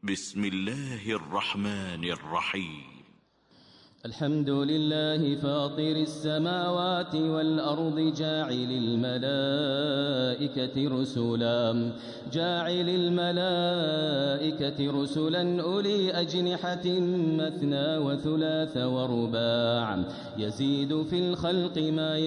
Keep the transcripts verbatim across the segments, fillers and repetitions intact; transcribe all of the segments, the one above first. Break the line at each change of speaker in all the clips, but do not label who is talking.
بسم الله الرحمن الرحيم.
الحمد لله فاطر السماوات والأرض جاعل الملائكة رسلا جاعل الملائكة رسلا أولي أجنحة مثنى وثلاث ورباع يزيد في الخلق ما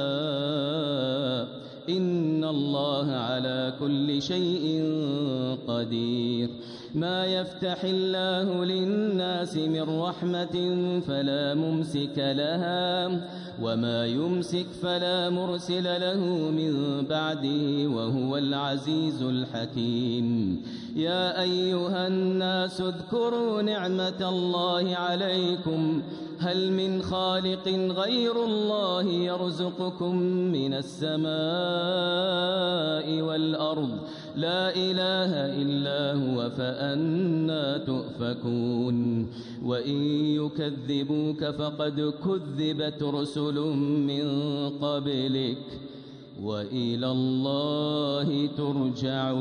يشاء إن الله على كل شيء قدير. ما يفتح الله للناس من رحمة فلا ممسك لها وما يمسك فلا مرسل له من بعده وهو العزيز الحكيم. يا أيها الناس اذكروا نعمة الله عليكم هل من خالق غير الله يرزقكم من السماء والأرض لا إله إلا هو فأنى تؤفكون. وإن يكذبوك فقد كذبت رسل من قبلك وإلى الله ترجع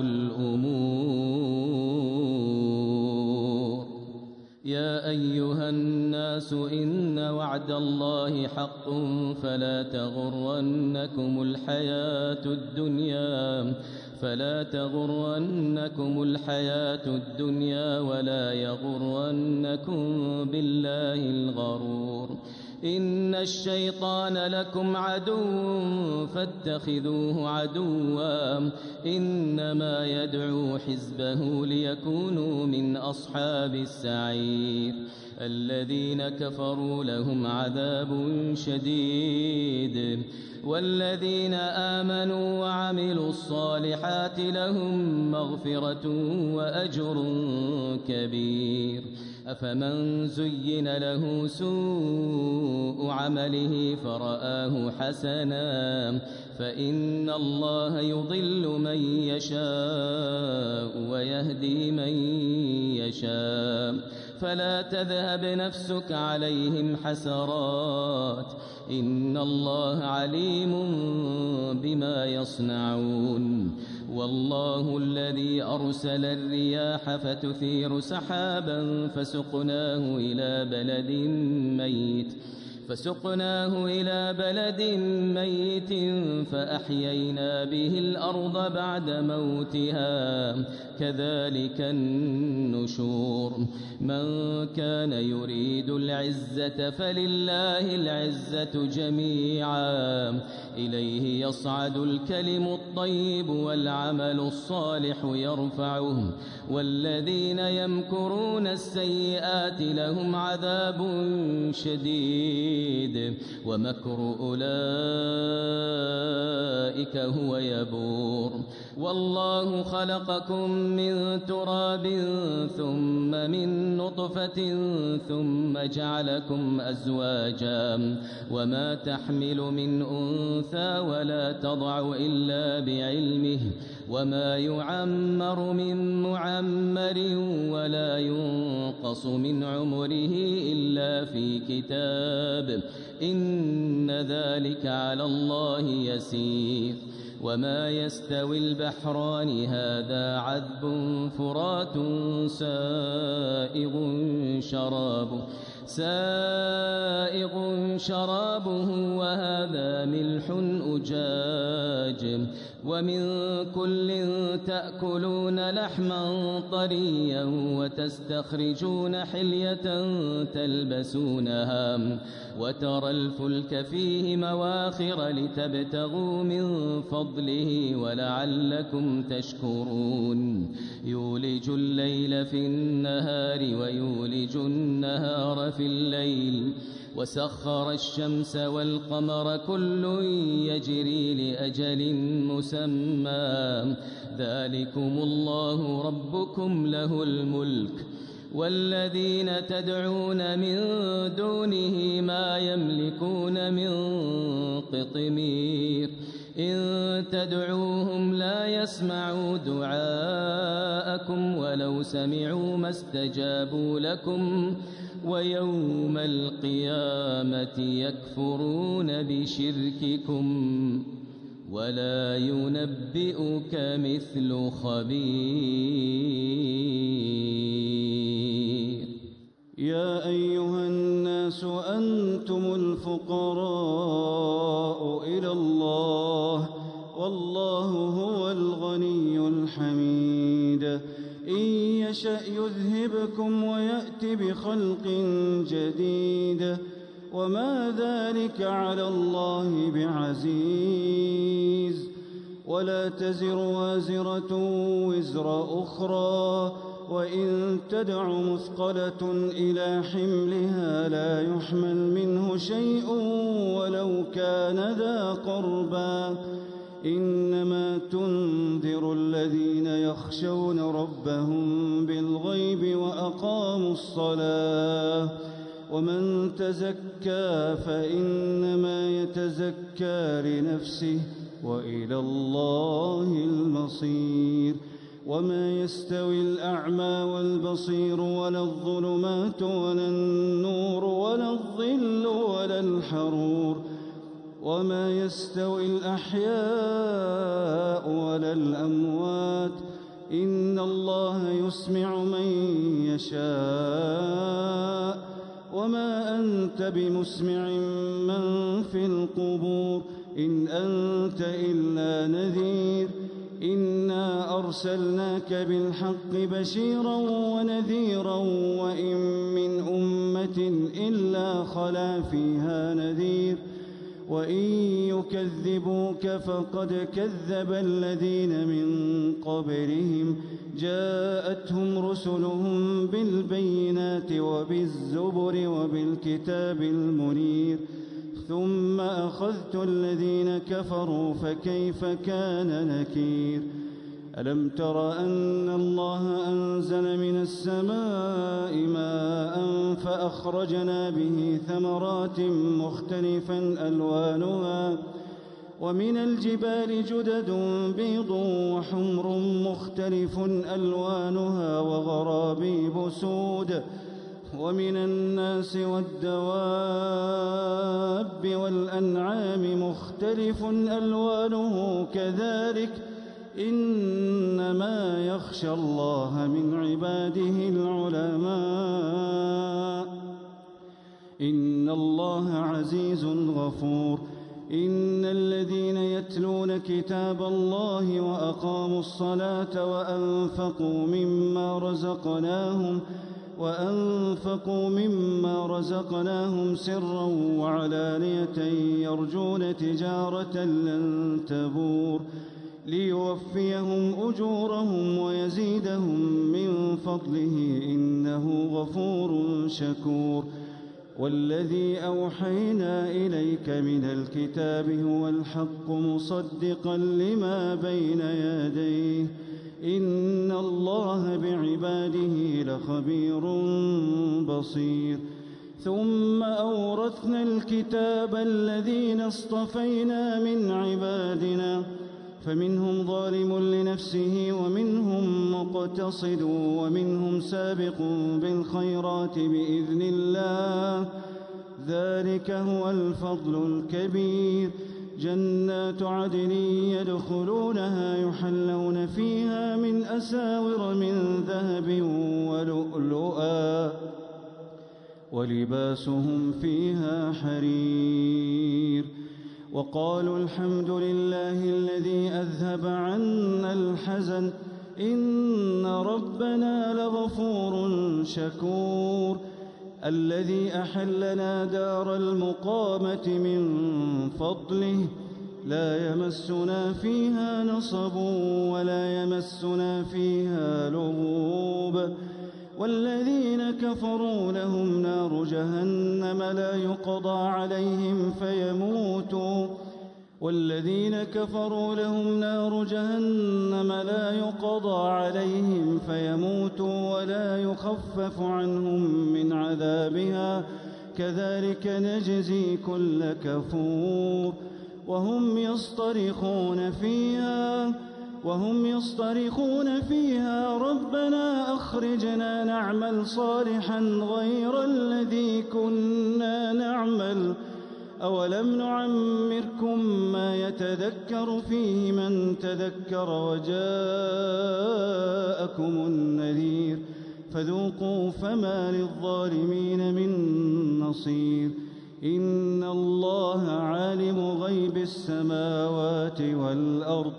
الأمور. يا أيها الناس إن وعد الله حق فلا تغرنكم الحياة الدنيا فلا تغرنكم الحياة الدنيا ولا يغرنكم بالله الغرور. إن الشيطان لكم عدو فاتخذوه عدوا إنما يدعو حزبه ليكونوا من أصحاب السعير. الذين كفروا لهم عذاب شديد والذين آمنوا وعملوا الصالحات لهم مغفرة وأجر كبير. أفمن زين له سوء عمله فرآه حسنا فإن الله يضل من يشاء ويهدي من يشاء فلا تذهب نفسك عليهم حسرات إن الله عليم بما يصنعون. والله الذي أرسل الرياح فتثير سحابا فسقناه إلى بلد ميت فسقناه إلى بلد ميت فأحيينا به الأرض بعد موتها كذلك النشور. من كان يريد العزة فلله العزة جميعا إليه يصعد الكلم الطيب والعمل الصالح يرفعه والذين يمكرون السيئات لهم عذاب شديد ومكر أولئك هو يبور. والله خلقكم من تراب ثم من نطفة ثم جعلكم أزواجا وما تحمل من أنثى ولا تضع إلا بعلمه وما يعمر من معمر ولا ينقص من عمره إلا في كتاب إن ذلك على الله يسير. وما يستوي البحران هذا عذب فرات سائغ شرابه سائغ شرابه وهذا ملح أجاج ومن كل تأكلون لحما طريا وتستخرجون حلية تلبسونها وترى الفلك فيه مواخر لتبتغوا من فضله ولعلكم تشكرون. يولج الليل في النهار ويولج النهار في الليل وسخر الشمس والقمر كل يجري لأجل مسمى ذلكم الله ربكم له الملك والذين تدعون من دونه ما يملكون من قطمير. إن تدعوهم لا يسمعوا دعاءكم ولو سمعوا ما استجابوا لكم ويوم القيامة يكفرون بشرككم ولا ينبئك مثل خبير.
الفقراء إلى الله والله هو الغني الحميد. إن يشأ يذهبكم ويأت بخلق جديد وما ذلك على الله بعزيز. ولا تزر وازرة وزر أخرى وإن تدع مثقلة إلى حملها لا يحمل منه شيء ولو كان ذا قربى. إنما تنذر الذين يخشون ربهم بالغيب وأقاموا الصلاة. ومن تزكى فإنما يتزكى لنفسه وإلى الله المصير. وما يستوي الأعمى والبصير ولا الظلمات ولا النور ولا الظل ولا الحرور. وما يستوي الأحياء ولا الأموات. إن الله يسمع من يشاء وما أنت بمسمع من في القبور إن أنت إلا نذير. إنا أرسلناك بالحق بشيرا ونذيرا وإن من أمة إلا خلا فيها نذير. وإن يكذبوك فقد كذب الذين من قبلهم جاءتهم رسلهم بالبينات وبالزبر وبالكتاب المنير. ثم أخذت الذين كفروا فكيف كان نكير. ألم تر أن الله أنزل من السماء ماء فأخرجنا به ثمرات مختلفا ألوانها ومن الجبال جدد بيض وحمر مختلف ألوانها وغرابيب سود. ومن الناس والدواب والأنعام مختلف ألوانه كذلك إنما يخشى الله من عباده العلماء. إن الله عزيز غفور. إن الذين يتلون كتاب الله وأقاموا الصلاة وأنفقوا مما رزقناهم وأنفقوا مما رزقناهم سرا وعلانية يرجون تجارة لن تبور ليوفيهم أجورهم ويزيدهم من فضله إنه غفور شكور. والذي أوحينا إليك من الكتاب هو الحق مصدقا لما بين يديه إن الله بعباده لخبير بصير. ثم أورثنا الكتاب الذين اصطفينا من عبادنا فمنهم ظالم لنفسه ومنهم مقتصد ومنهم سابق بالخيرات بإذن الله ذلك هو الفضل الكبير. جنات عدن يدخلونها يحلون فيها من أساور من ذهب ولؤلؤا ولباسهم فيها حرير. وقالوا الحمد لله الذي أذهب عنا الحزن إن ربنا لغفور شكور. الذي أحلنا دار المقامة من فضله لا يمسنا فيها نصب ولا يمسنا فيها لغوب. والذين كفروا لهم نار جهنم لا يقضى عليهم فيموتوا والذين كفروا لهم نار جهنم لا يقضى عليهم فيموتوا ولا يخفف عنهم من عذابها كذلك نجزي كل كفور. وهم يصطرخون فيها وهم يصطرخون فيها ربنا أخرجنا نعمل صالحا غير الذي كنا نعمل أولم نعمركم ما يتذكر فيه من تذكر وجاءكم النذير فذوقوا فما للظالمين من نصير. إن الله عالم غيب السماوات والأرض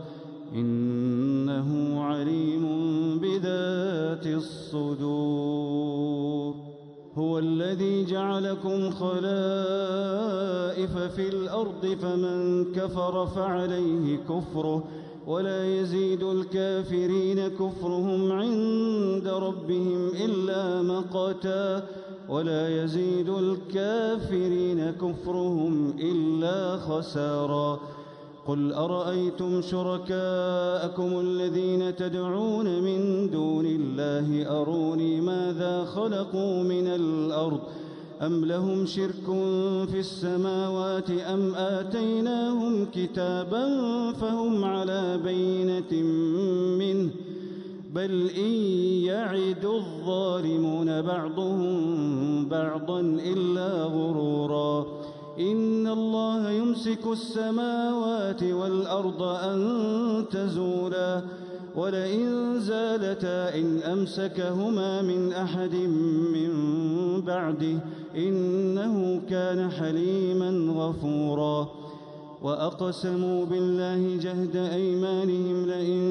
إنه عليم بذات الصدور. هو الذي جعلكم خلائف في الأرض فمن كفر فعليه كفره ولا يزيد الكافرين كفرهم عند ربهم إلا مقتا ولا يزيد الكافرين كفرهم إلا خسارا. قل أرأيتم شركاءكم الذين تدعون من دون الله أروني ماذا خلقوا من الأرض أم لهم شرك في السماوات أم آتيناهم كتابا فهم على بينة منه بل إن يعد الظالمون بعضهم بعضا إلا غرورا. إن الله يمسك السماوات والأرض أن تزولا ولئن زالتا إن أمسكهما من أحد من بعده إنه كان حليما غفورا. وأقسموا بالله جهد أيمانهم لئن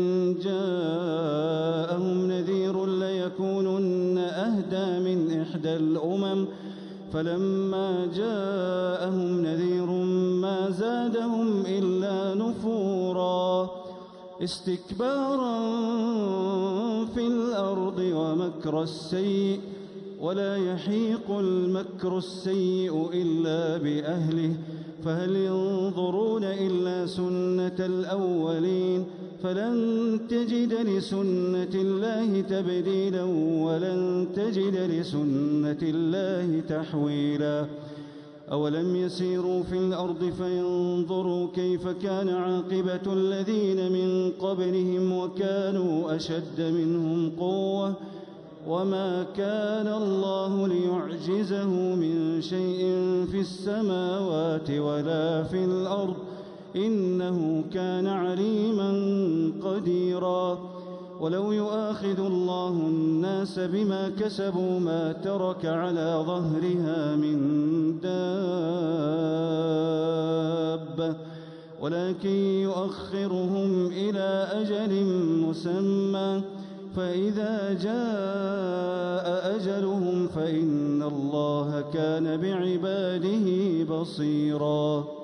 جاءهم نذير ليكونن أهدى من إحدى الأمم فلما جاءهم نذير ما زادهم إلا نفورا استكبارا في الأرض ومكر السيء ولا يحيق المكر السيء إلا بأهله فهل ينظرون إلا سنة الأولين فلن تجد لسنة الله تبديلا ولن تجد لسنة الله تحويلا. أولم يسيروا في الأرض فينظروا كيف كان عاقبة الذين من قبلهم وكانوا أشد منهم قوة وما كان الله ليعجزه من شيء في السماوات ولا في الأرض إنه كان عليما قديرا. ولو يؤاخذ الله الناس بما كسبوا ما ترك على ظهرها من دابة ولكن يؤخرهم إلى أجل مسمى فإذا جاء أجلهم فإن الله كان بعباده بصيرا.